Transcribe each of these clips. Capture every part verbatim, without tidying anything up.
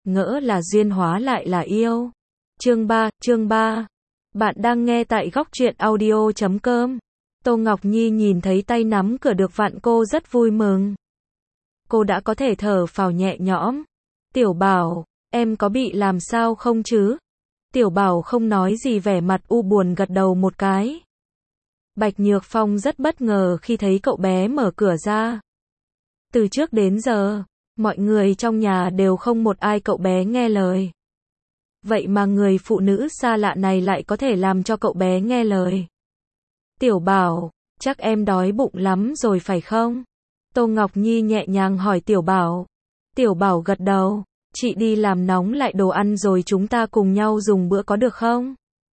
ngỡ là duyên hóa lại là yêu. Chương ba, chương ba. Bạn đang nghe tại góc truyện audio chấm com. Tô Ngọc Nhi nhìn thấy tay nắm cửa được vặn cô rất vui mừng. Cô đã có thể thở phào nhẹ nhõm. Tiểu Bảo, em có bị làm sao không chứ? Tiểu Bảo không nói gì, vẻ mặt u buồn gật đầu một cái. Bạch Nhược Phong rất bất ngờ khi thấy cậu bé mở cửa ra. Từ trước đến giờ, mọi người trong nhà đều không một ai cậu bé nghe lời. Vậy mà người phụ nữ xa lạ này lại có thể làm cho cậu bé nghe lời. Tiểu Bảo, chắc em đói bụng lắm rồi phải không? Tô Ngọc Nhi nhẹ nhàng hỏi Tiểu Bảo. Tiểu Bảo gật đầu, chị đi làm nóng lại đồ ăn rồi chúng ta cùng nhau dùng bữa có được không?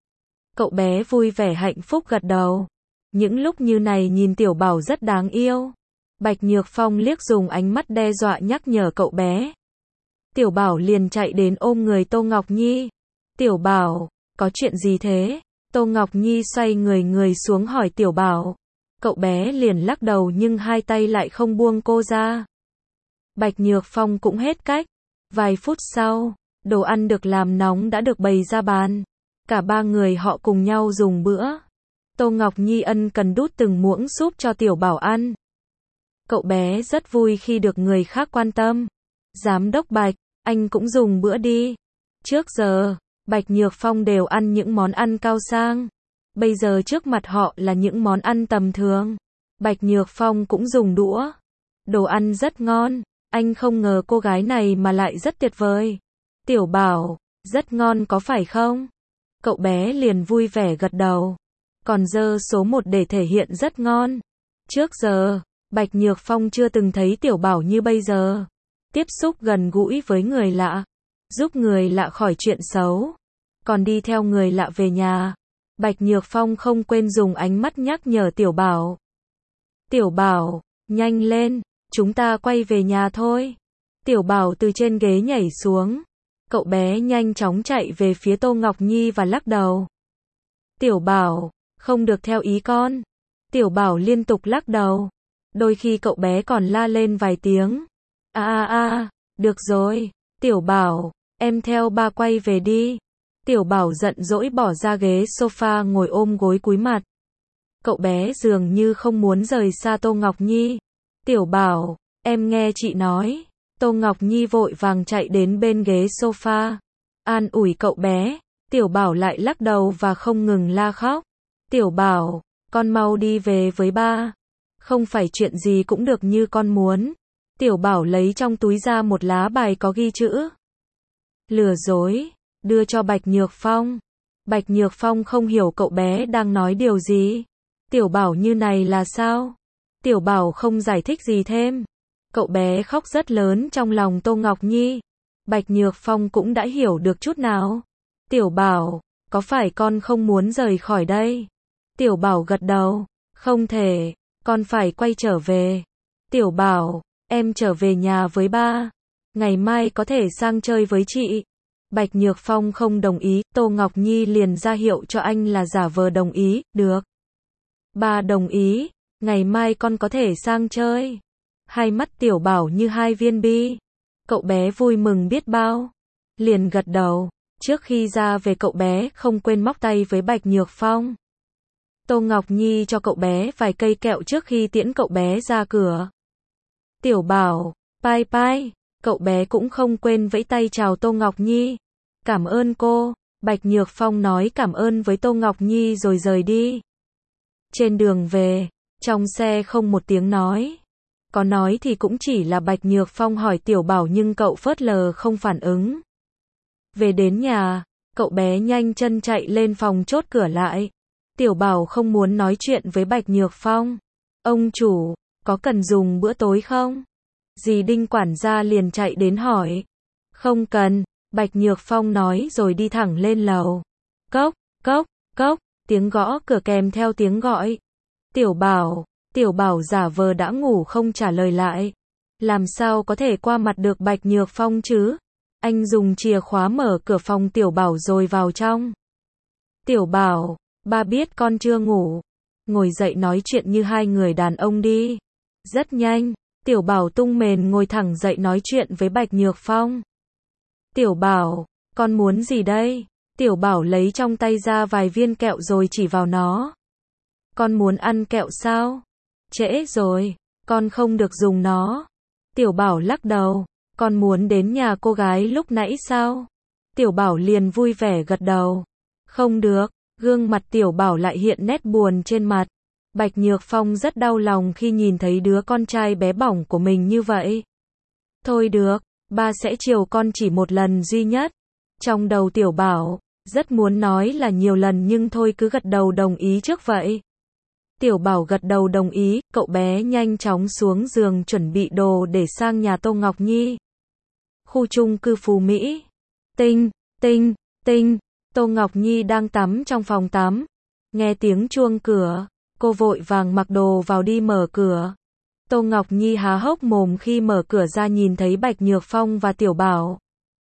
Cậu bé vui vẻ hạnh phúc gật đầu. Những lúc như này nhìn Tiểu Bảo rất đáng yêu. Bạch Nhược Phong liếc dùng ánh mắt đe dọa nhắc nhở cậu bé. Tiểu Bảo liền chạy đến ôm người Tô Ngọc Nhi. Tiểu Bảo, có chuyện gì thế? Tô Ngọc Nhi xoay người người xuống hỏi Tiểu Bảo. Cậu bé liền lắc đầu nhưng hai tay lại không buông cô ra. Bạch Nhược Phong cũng hết cách. Vài phút sau, đồ ăn được làm nóng đã được bày ra bàn. Cả ba người họ cùng nhau dùng bữa. Tô Ngọc Nhi ân cần đút từng muỗng súp cho Tiểu Bảo ăn. Cậu bé rất vui khi được người khác quan tâm. Giám đốc Bạch, anh cũng dùng bữa đi. Trước giờ, Bạch Nhược Phong đều ăn những món ăn cao sang. Bây giờ trước mặt họ là những món ăn tầm thường. Bạch Nhược Phong cũng dùng đũa. Đồ ăn rất ngon. Anh không ngờ cô gái này mà lại rất tuyệt vời. Tiểu Bảo, rất ngon có phải không? Cậu bé liền vui vẻ gật đầu. Còn dơ số một để thể hiện rất ngon. Trước giờ, Bạch Nhược Phong chưa từng thấy Tiểu Bảo như bây giờ. Tiếp xúc gần gũi với người lạ. Giúp người lạ khỏi chuyện xấu. Còn đi theo người lạ về nhà. Bạch Nhược Phong không quên dùng ánh mắt nhắc nhở Tiểu Bảo. Tiểu Bảo, nhanh lên, chúng ta quay về nhà thôi. Tiểu Bảo từ trên ghế nhảy xuống. Cậu bé nhanh chóng chạy về phía Tô Ngọc Nhi và lắc đầu. Tiểu Bảo, không được theo ý con. Tiểu Bảo liên tục lắc đầu. Đôi khi cậu bé còn la lên vài tiếng. A a a, được rồi, Tiểu Bảo, em theo ba quay về đi. Tiểu Bảo giận dỗi bỏ ra ghế sofa ngồi ôm gối cúi mặt. Cậu bé dường như không muốn rời xa Tô Ngọc Nhi. Tiểu Bảo, em nghe chị nói. Tô Ngọc Nhi vội vàng chạy đến bên ghế sofa. An ủi cậu bé. Tiểu Bảo lại lắc đầu và không ngừng la khóc. Tiểu Bảo, con mau đi về với ba. Không phải chuyện gì cũng được như con muốn. Tiểu Bảo lấy trong túi ra một lá bài có ghi chữ. Lừa dối, đưa cho Bạch Nhược Phong. Bạch Nhược Phong không hiểu cậu bé đang nói điều gì. Tiểu Bảo như này là sao? Tiểu Bảo không giải thích gì thêm. Cậu bé khóc rất lớn trong lòng Tô Ngọc Nhi. Bạch Nhược Phong cũng đã hiểu được chút nào. Tiểu Bảo, có phải con không muốn rời khỏi đây? Tiểu Bảo gật đầu. Không thể, con phải quay trở về. Tiểu Bảo, em trở về nhà với ba. Ngày mai có thể sang chơi với chị. Bạch Nhược Phong không đồng ý. Tô Ngọc Nhi liền ra hiệu cho anh là giả vờ đồng ý. Được. Ba đồng ý. Ngày mai con có thể sang chơi. Hai mắt Tiểu Bảo như hai viên bi. Cậu bé vui mừng biết bao. Liền gật đầu. Trước khi ra về cậu bé không quên móc tay với Bạch Nhược Phong. Tô Ngọc Nhi cho cậu bé vài cây kẹo trước khi tiễn cậu bé ra cửa. Tiểu Bảo, bye bye. Cậu bé cũng không quên vẫy tay chào Tô Ngọc Nhi. Cảm ơn cô. Bạch Nhược Phong nói cảm ơn với Tô Ngọc Nhi rồi rời đi. Trên đường về, trong xe không một tiếng nói. Có nói thì cũng chỉ là Bạch Nhược Phong hỏi Tiểu Bảo nhưng cậu phớt lờ không phản ứng. Về đến nhà, cậu bé nhanh chân chạy lên phòng chốt cửa lại. Tiểu Bảo không muốn nói chuyện với Bạch Nhược Phong. Ông chủ, có cần dùng bữa tối không? Dì Đinh quản gia liền chạy đến hỏi. Không cần, Bạch Nhược Phong nói rồi đi thẳng lên lầu. Cốc, cốc, cốc, tiếng gõ cửa kèm theo tiếng gọi. Tiểu Bảo, Tiểu Bảo giả vờ đã ngủ không trả lời lại. Làm sao có thể qua mặt được Bạch Nhược Phong chứ? Anh dùng chìa khóa mở cửa phòng Tiểu Bảo rồi vào trong. Tiểu Bảo, ba biết con chưa ngủ. Ngồi dậy nói chuyện như hai người đàn ông đi. Rất nhanh, Tiểu Bảo tung mền ngồi thẳng dậy nói chuyện với Bạch Nhược Phong. Tiểu Bảo, con muốn gì đây? Tiểu Bảo lấy trong tay ra vài viên kẹo rồi chỉ vào nó. Con muốn ăn kẹo sao? Trễ rồi, con không được dùng nó. Tiểu Bảo lắc đầu, con muốn đến nhà cô gái lúc nãy sao? Tiểu Bảo liền vui vẻ gật đầu. Không được, gương mặt Tiểu Bảo lại hiện nét buồn trên mặt. Bạch Nhược Phong rất đau lòng khi nhìn thấy đứa con trai bé bỏng của mình như vậy. Thôi được, ba sẽ chiều con chỉ một lần duy nhất. Trong đầu Tiểu Bảo, rất muốn nói là nhiều lần nhưng thôi cứ gật đầu đồng ý trước vậy. Tiểu Bảo gật đầu đồng ý, cậu bé nhanh chóng xuống giường chuẩn bị đồ để sang nhà Tô Ngọc Nhi. Khu chung cư Phú Mỹ. Tinh, tinh, tinh, Tô Ngọc Nhi đang tắm trong phòng tắm. Nghe tiếng chuông cửa, cô vội vàng mặc đồ vào đi mở cửa. Tô Ngọc Nhi há hốc mồm khi mở cửa ra nhìn thấy Bạch Nhược Phong và Tiểu Bảo.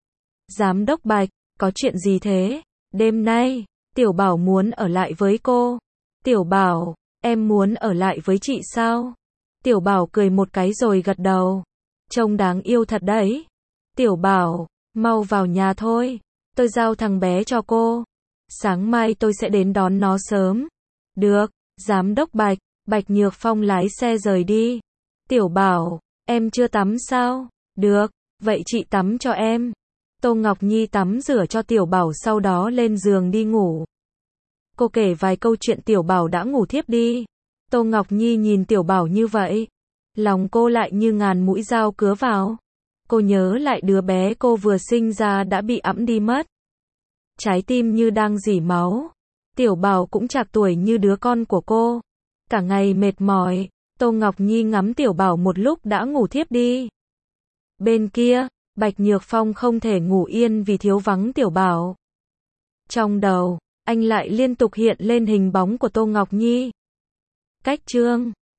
Giám đốc Bạch, có chuyện gì thế? Đêm nay, Tiểu Bảo muốn ở lại với cô. Tiểu Bảo, em muốn ở lại với chị sao? Tiểu Bảo cười một cái rồi gật đầu. Trông đáng yêu thật đấy. Tiểu Bảo, mau vào nhà thôi. Tôi giao thằng bé cho cô. Sáng mai tôi sẽ đến đón nó sớm. Được, Giám đốc Bạch. Bạch Nhược Phong lái xe rời đi. Tiểu Bảo, em chưa tắm sao? Được, vậy chị tắm cho em. Tô Ngọc Nhi tắm rửa cho Tiểu Bảo sau đó lên giường đi ngủ. Cô kể vài câu chuyện Tiểu Bảo đã ngủ thiếp đi. Tô Ngọc Nhi nhìn Tiểu Bảo như vậy. Lòng cô lại như ngàn mũi dao cứa vào. Cô nhớ lại đứa bé cô vừa sinh ra đã bị ẵm đi mất. Trái tim như đang rỉ máu. Tiểu Bảo cũng trạc tuổi như đứa con của cô. Cả ngày mệt mỏi, Tô Ngọc Nhi ngắm Tiểu Bảo một lúc đã ngủ thiếp đi. Bên kia, Bạch Nhược Phong không thể ngủ yên vì thiếu vắng Tiểu Bảo. Trong đầu, anh lại liên tục hiện lên hình bóng của Tô Ngọc Nhi. Cách chương